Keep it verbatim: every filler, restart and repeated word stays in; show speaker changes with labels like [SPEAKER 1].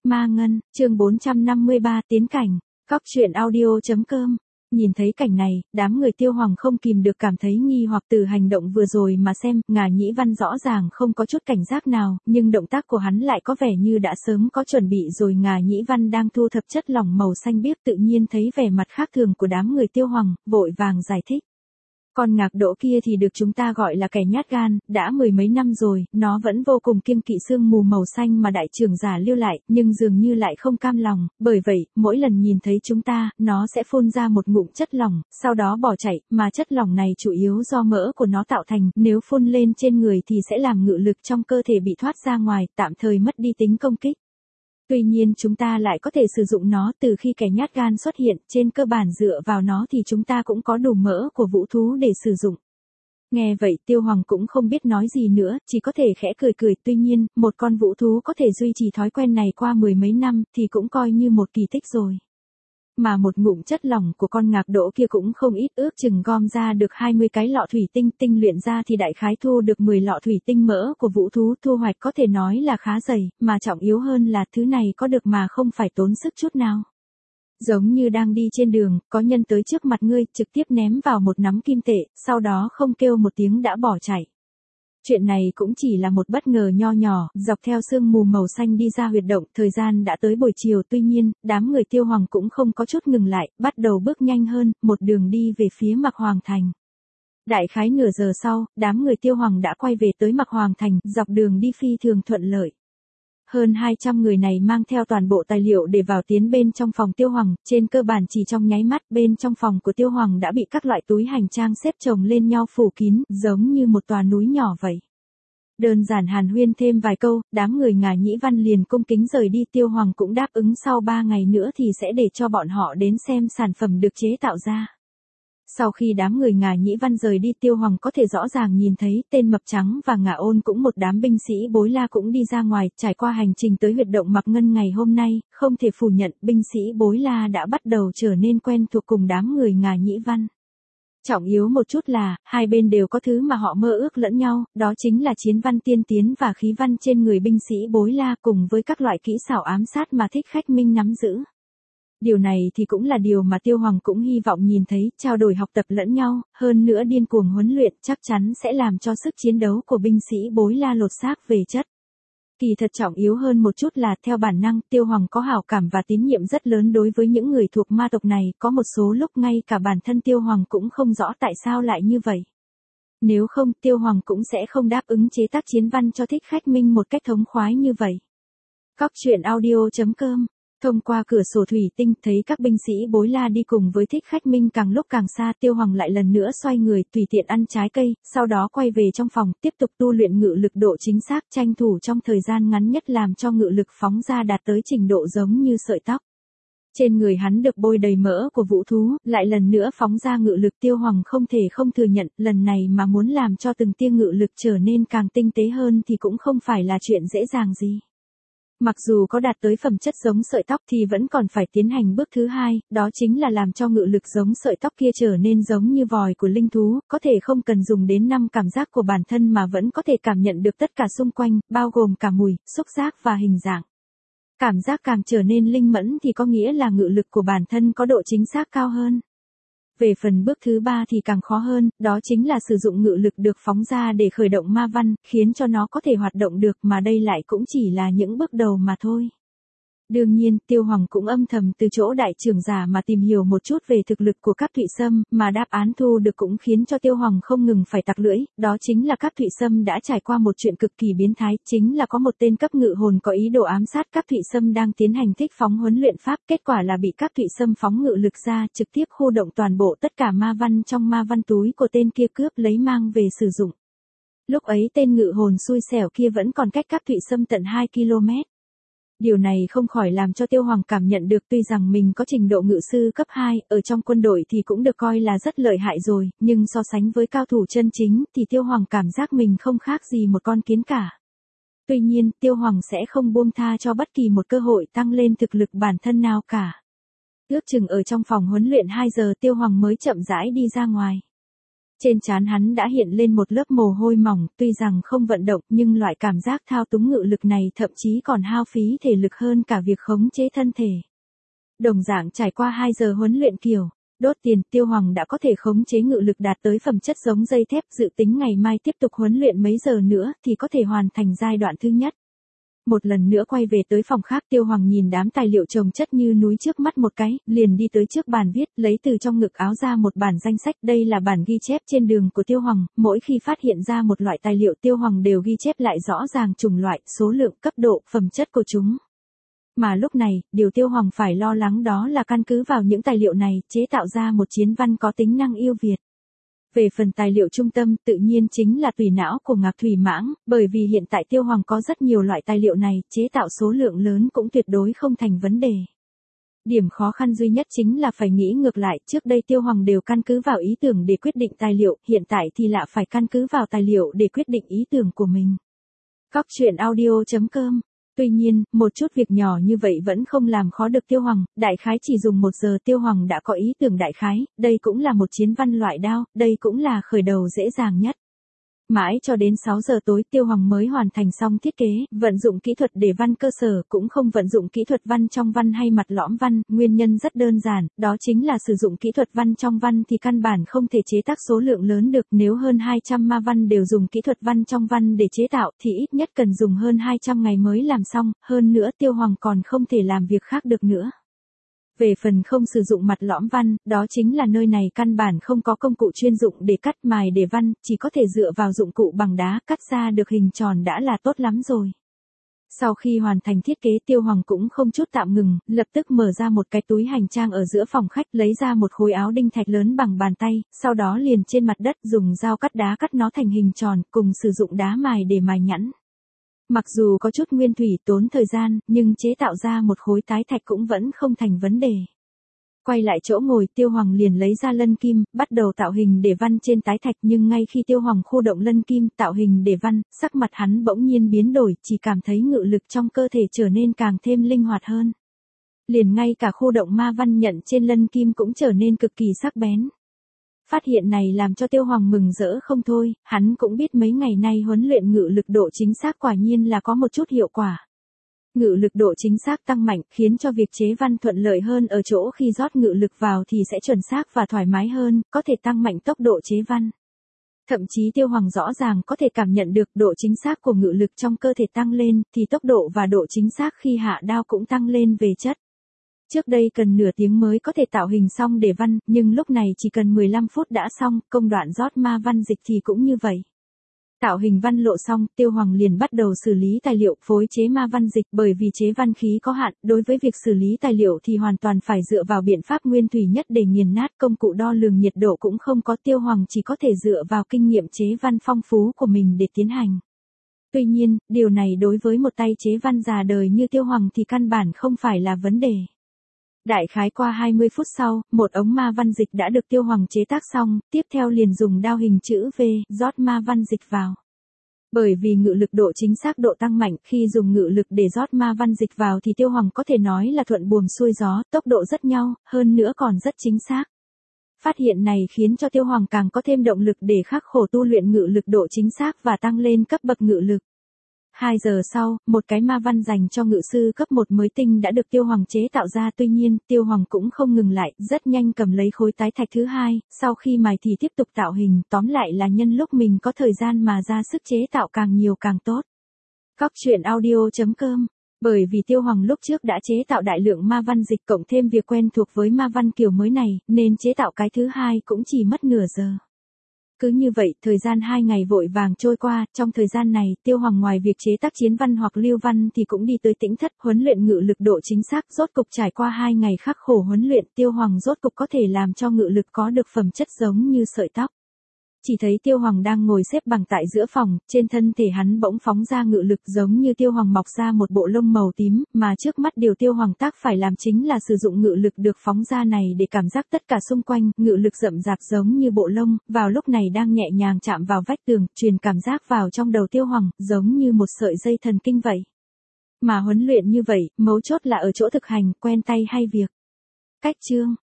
[SPEAKER 1] Ma Ngân, chương bốn trăm năm mươi ba tiến cảnh, Cóc truyện audio.com. Nhìn thấy cảnh này, đám người Tiêu Hoàng không kìm được cảm thấy nghi hoặc từ hành động vừa rồi mà xem, Ngà Nhĩ Văn rõ ràng không có chút cảnh giác nào, nhưng động tác của hắn lại có vẻ như đã sớm có chuẩn bị rồi. Ngà Nhĩ Văn đang thu thập chất lỏng màu xanh biếc tự nhiên thấy vẻ mặt khác thường của đám người Tiêu Hoàng, vội vàng giải thích. Con ngạc đỗ kia thì được chúng ta gọi là kẻ nhát gan, đã mười mấy năm rồi, nó vẫn vô cùng kiêng kỵ sương mù màu xanh mà đại trưởng giả lưu lại, nhưng dường như lại không cam lòng, bởi vậy, mỗi lần nhìn thấy chúng ta, nó sẽ phun ra một ngụm chất lỏng, sau đó bỏ chạy, mà chất lỏng này chủ yếu do mỡ của nó tạo thành, nếu phun lên trên người thì sẽ làm ngự lực trong cơ thể bị thoát ra ngoài, tạm thời mất đi tính công kích. Tuy nhiên chúng ta lại có thể sử dụng nó từ khi kẻ nhát gan xuất hiện, trên cơ bản dựa vào nó thì chúng ta cũng có đủ mỡ của vũ thú để sử dụng. Nghe vậy Tiêu Hoàng cũng không biết nói gì nữa, chỉ có thể khẽ cười cười. Tuy nhiên, một con vũ thú có thể duy trì thói quen này qua mười mấy năm thì cũng coi như một kỳ tích rồi. Mà một ngụm chất lỏng của con ngạc đỗ kia cũng không ít, ước chừng gom ra được hai mươi cái lọ thủy tinh, tinh luyện ra thì đại khái thu được mười lọ thủy tinh. Mỡ của vũ thú thu hoạch có thể nói là khá dày, mà trọng yếu hơn là thứ này có được mà không phải tốn sức chút nào. Giống như đang đi trên đường, có nhân tới trước mặt ngươi, trực tiếp ném vào một nắm kim tệ, sau đó không kêu một tiếng đã bỏ chạy. Chuyện này cũng chỉ là một bất ngờ nho nhỏ, dọc theo sương mù màu xanh đi ra huyệt động, thời gian đã tới buổi chiều. Tuy nhiên, đám người Tiêu Hoàng cũng không có chút ngừng lại, bắt đầu bước nhanh hơn, một đường đi về phía Mạc Hoàng Thành. Đại khái nửa giờ sau, đám người Tiêu Hoàng đã quay về tới Mạc Hoàng Thành, dọc đường đi phi thường thuận lợi. Hơn hai trăm người này mang theo toàn bộ tài liệu để vào tiến bên trong phòng Tiêu Hoàng, trên cơ bản chỉ trong nháy mắt, bên trong phòng của Tiêu Hoàng đã bị các loại túi hành trang xếp chồng lên nhau phủ kín, giống như một tòa núi nhỏ vậy. Đơn giản hàn huyên thêm vài câu, đám người Ngà Nhĩ Văn liền cung kính rời đi. Tiêu Hoàng cũng đáp ứng sau ba ngày nữa thì sẽ để cho bọn họ đến xem sản phẩm được chế tạo ra. Sau khi đám người Ngà Nhĩ Văn rời đi, Tiêu Hoàng có thể rõ ràng nhìn thấy tên Mập Trắng và Ngà Ôn cũng một đám binh sĩ Bối La cũng đi ra ngoài. Trải qua hành trình tới huyệt động Mạc Ngân ngày hôm nay, không thể phủ nhận binh sĩ Bối La đã bắt đầu trở nên quen thuộc cùng đám người Ngà Nhĩ Văn. Trọng yếu một chút là, hai bên đều có thứ mà họ mơ ước lẫn nhau, đó chính là chiến văn tiên tiến và khí văn trên người binh sĩ Bối La cùng với các loại kỹ xảo ám sát mà Thích Khách Minh nắm giữ. Điều này thì cũng là điều mà Tiêu Hoàng cũng hy vọng nhìn thấy, trao đổi học tập lẫn nhau, hơn nữa điên cuồng huấn luyện chắc chắn sẽ làm cho sức chiến đấu của binh sĩ Bối La lột xác về chất. Kỳ thật trọng yếu hơn một chút là theo bản năng, Tiêu Hoàng có hảo cảm và tín nhiệm rất lớn đối với những người thuộc ma tộc này, có một số lúc ngay cả bản thân Tiêu Hoàng cũng không rõ tại sao lại như vậy. Nếu không, Tiêu Hoàng cũng sẽ không đáp ứng chế tác chiến văn cho Thích Khách Minh một cách thống khoái như vậy. Cóc truyện audio.com. Thông qua cửa sổ thủy tinh, thấy các binh sĩ Bối La đi cùng với Thích Khách Minh càng lúc càng xa. Tiêu Hoàng lại lần nữa xoay người, tùy tiện ăn trái cây, sau đó quay về trong phòng, tiếp tục tu luyện ngự lực độ chính xác, tranh thủ trong thời gian ngắn nhất làm cho ngự lực phóng ra đạt tới trình độ giống như sợi tóc. Trên người hắn được bôi đầy mỡ của vũ thú, lại lần nữa phóng ra ngự lực. Tiêu Hoàng không thể không thừa nhận, lần này mà muốn làm cho từng tia ngự lực trở nên càng tinh tế hơn thì cũng không phải là chuyện dễ dàng gì. Mặc dù có đạt tới phẩm chất giống sợi tóc thì vẫn còn phải tiến hành bước thứ hai, đó chính là làm cho ngự lực giống sợi tóc kia trở nên giống như vòi của linh thú, có thể không cần dùng đến năm cảm giác của bản thân mà vẫn có thể cảm nhận được tất cả xung quanh, bao gồm cả mùi, xúc giác và hình dạng. Cảm giác càng trở nên linh mẫn thì có nghĩa là ngự lực của bản thân có độ chính xác cao hơn. Về phần bước thứ ba thì càng khó hơn, đó chính là sử dụng ngự lực được phóng ra để khởi động ma văn, khiến cho nó có thể hoạt động được, mà đây lại cũng chỉ là những bước đầu mà thôi. Đương nhiên, Tiêu Hoàng cũng âm thầm từ chỗ đại trưởng giả mà tìm hiểu một chút về thực lực của Cáp Thụy Sâm, mà đáp án thu được cũng khiến cho Tiêu Hoàng không ngừng phải tặc lưỡi, đó chính là Cáp Thụy Sâm đã trải qua một chuyện cực kỳ biến thái, chính là có một tên cấp ngự hồn có ý đồ ám sát Cáp Thụy Sâm đang tiến hành thích phóng huấn luyện pháp, kết quả là bị Cáp Thụy Sâm phóng ngự lực ra, trực tiếp khu động toàn bộ tất cả ma văn trong ma văn túi của tên kia cướp lấy mang về sử dụng. Lúc ấy tên ngự hồn xui xẻo kia vẫn còn cách Cáp Thụy Sâm tận hai ki lô mét. Điều này không khỏi làm cho Tiêu Hoàng cảm nhận được tuy rằng mình có trình độ ngự sư cấp hai, ở trong quân đội thì cũng được coi là rất lợi hại rồi, nhưng so sánh với cao thủ chân chính thì Tiêu Hoàng cảm giác mình không khác gì một con kiến cả. Tuy nhiên, Tiêu Hoàng sẽ không buông tha cho bất kỳ một cơ hội tăng lên thực lực bản thân nào cả. Ước chừng ở trong phòng huấn luyện hai giờ Tiêu Hoàng mới chậm rãi đi ra ngoài. Trên trán hắn đã hiện lên một lớp mồ hôi mỏng, tuy rằng không vận động nhưng loại cảm giác thao túng ngự lực này thậm chí còn hao phí thể lực hơn cả việc khống chế thân thể. Đồng dạng trải qua hai giờ huấn luyện kiểu đốt tiền, Tiêu Hoàng đã có thể khống chế ngự lực đạt tới phẩm chất giống dây thép, dự tính ngày mai tiếp tục huấn luyện mấy giờ nữa thì có thể hoàn thành giai đoạn thứ nhất. Một lần nữa quay về tới phòng khác, Tiêu Hoàng nhìn đám tài liệu chồng chất như núi trước mắt một cái, liền đi tới trước bàn viết, lấy từ trong ngực áo ra một bản danh sách, đây là bản ghi chép trên đường của Tiêu Hoàng, mỗi khi phát hiện ra một loại tài liệu Tiêu Hoàng đều ghi chép lại rõ ràng chủng loại, số lượng, cấp độ, phẩm chất của chúng. Mà lúc này, điều Tiêu Hoàng phải lo lắng đó là căn cứ vào những tài liệu này, chế tạo ra một chiến văn có tính năng ưu việt. Về phần tài liệu trung tâm, tự nhiên chính là tùy não của Ngạc Thủy Mãng, bởi vì hiện tại Tiêu Hoàng có rất nhiều loại tài liệu này, chế tạo số lượng lớn cũng tuyệt đối không thành vấn đề. Điểm khó khăn duy nhất chính là phải nghĩ ngược lại, trước đây Tiêu Hoàng đều căn cứ vào ý tưởng để quyết định tài liệu, hiện tại thì lạ phải căn cứ vào tài liệu để quyết định ý tưởng của mình. Cóc truyện audio chấm com. Tuy nhiên, một chút việc nhỏ như vậy vẫn không làm khó được Tiêu Hoàng, đại khái chỉ dùng một giờ Tiêu Hoàng đã có ý tưởng đại khái, đây cũng là một chiến văn loại đao, đây cũng là khởi đầu dễ dàng nhất. Mãi cho đến sáu giờ tối Tiêu Hoàng mới hoàn thành xong thiết kế, vận dụng kỹ thuật để văn cơ sở, cũng không vận dụng kỹ thuật văn trong văn hay mặt lõm văn, nguyên nhân rất đơn giản, đó chính là sử dụng kỹ thuật văn trong văn thì căn bản không thể chế tác số lượng lớn được, nếu hơn hai trăm ma văn đều dùng kỹ thuật văn trong văn để chế tạo thì ít nhất cần dùng hơn hai trăm ngày mới làm xong, hơn nữa Tiêu Hoàng còn không thể làm việc khác được nữa. Về phần không sử dụng mặt lõm văn, đó chính là nơi này căn bản không có công cụ chuyên dụng để cắt mài để văn, chỉ có thể dựa vào dụng cụ bằng đá cắt ra được hình tròn đã là tốt lắm rồi. Sau khi hoàn thành thiết kế Tiêu Hoàng cũng không chút tạm ngừng, lập tức mở ra một cái túi hành trang ở giữa phòng khách lấy ra một khối áo đinh thạch lớn bằng bàn tay, sau đó liền trên mặt đất dùng dao cắt đá cắt nó thành hình tròn, cùng sử dụng đá mài để mài nhẵn. Mặc dù có chút nguyên thủy tốn thời gian, nhưng chế tạo ra một khối tái thạch cũng vẫn không thành vấn đề. Quay lại chỗ ngồi Tiêu Hoàng liền lấy ra lân kim, bắt đầu tạo hình để văn trên tái thạch nhưng ngay khi Tiêu Hoàng khu động lân kim tạo hình để văn, sắc mặt hắn bỗng nhiên biến đổi, chỉ cảm thấy ngự lực trong cơ thể trở nên càng thêm linh hoạt hơn. Liền ngay cả khu động ma văn nhận trên lân kim cũng trở nên cực kỳ sắc bén. Phát hiện này làm cho Tiêu Hoàng mừng rỡ không thôi, hắn cũng biết mấy ngày nay huấn luyện ngự lực độ chính xác quả nhiên là có một chút hiệu quả. Ngự lực độ chính xác tăng mạnh khiến cho việc chế văn thuận lợi hơn ở chỗ khi rót ngự lực vào thì sẽ chuẩn xác và thoải mái hơn, có thể tăng mạnh tốc độ chế văn. Thậm chí Tiêu Hoàng rõ ràng có thể cảm nhận được độ chính xác của ngự lực trong cơ thể tăng lên thì tốc độ và độ chính xác khi hạ đao cũng tăng lên về chất. Trước đây cần nửa tiếng mới có thể tạo hình xong để văn, nhưng lúc này chỉ cần mười lăm phút đã xong, công đoạn rót ma văn dịch thì cũng như vậy. Tạo hình văn lộ xong, Tiêu Hoàng liền bắt đầu xử lý tài liệu phối chế ma văn dịch bởi vì chế văn khí có hạn, đối với việc xử lý tài liệu thì hoàn toàn phải dựa vào biện pháp nguyên thủy nhất để nghiền nát, công cụ đo lường nhiệt độ cũng không có, Tiêu Hoàng chỉ có thể dựa vào kinh nghiệm chế văn phong phú của mình để tiến hành. Tuy nhiên, điều này đối với một tay chế văn già đời như Tiêu Hoàng thì căn bản không phải là vấn đề. Đại khái qua hai mươi phút sau, một ống ma văn dịch đã được Tiêu Hoàng chế tác xong, tiếp theo liền dùng đao hình chữ V, rót ma văn dịch vào. Bởi vì ngự lực độ chính xác độ tăng mạnh, khi dùng ngự lực để rót ma văn dịch vào thì Tiêu Hoàng có thể nói là thuận buồm xuôi gió, tốc độ rất nhau, hơn nữa còn rất chính xác. Phát hiện này khiến cho Tiêu Hoàng càng có thêm động lực để khắc khổ tu luyện ngự lực độ chính xác và tăng lên cấp bậc ngự lực. Hai giờ sau, một cái ma văn dành cho ngự sư cấp một mới tinh đã được Tiêu Hoàng chế tạo ra, tuy nhiên, Tiêu Hoàng cũng không ngừng lại, rất nhanh cầm lấy khối tái thạch thứ hai, sau khi mài thì tiếp tục tạo hình, tóm lại là nhân lúc mình có thời gian mà ra sức chế tạo càng nhiều càng tốt. Cóc truyện audio chấm com. Bởi vì Tiêu Hoàng lúc trước đã chế tạo đại lượng ma văn dịch cộng thêm việc quen thuộc với ma văn kiểu mới này, nên chế tạo cái thứ hai cũng chỉ mất nửa giờ. Cứ như vậy, thời gian hai ngày vội vàng trôi qua, trong thời gian này, Tiêu Hoàng ngoài việc chế tác chiến văn hoặc lưu văn thì cũng đi tới Tĩnh Thất, huấn luyện ngự lực độ chính xác, rốt cục trải qua hai ngày khắc khổ huấn luyện, Tiêu Hoàng rốt cục có thể làm cho ngự lực có được phẩm chất giống như sợi tóc. Chỉ thấy Tiêu Hoàng đang ngồi xếp bằng tại giữa phòng, trên thân thể hắn bỗng phóng ra ngự lực giống như Tiêu Hoàng mọc ra một bộ lông màu tím, mà trước mắt điều Tiêu Hoàng tác phải làm chính là sử dụng ngự lực được phóng ra này để cảm giác tất cả xung quanh, ngự lực rậm rạp giống như bộ lông, vào lúc này đang nhẹ nhàng chạm vào vách tường, truyền cảm giác vào trong đầu Tiêu Hoàng, giống như một sợi dây thần kinh vậy. Mà huấn luyện như vậy, mấu chốt là ở chỗ thực hành, quen tay hay việc. Cách chương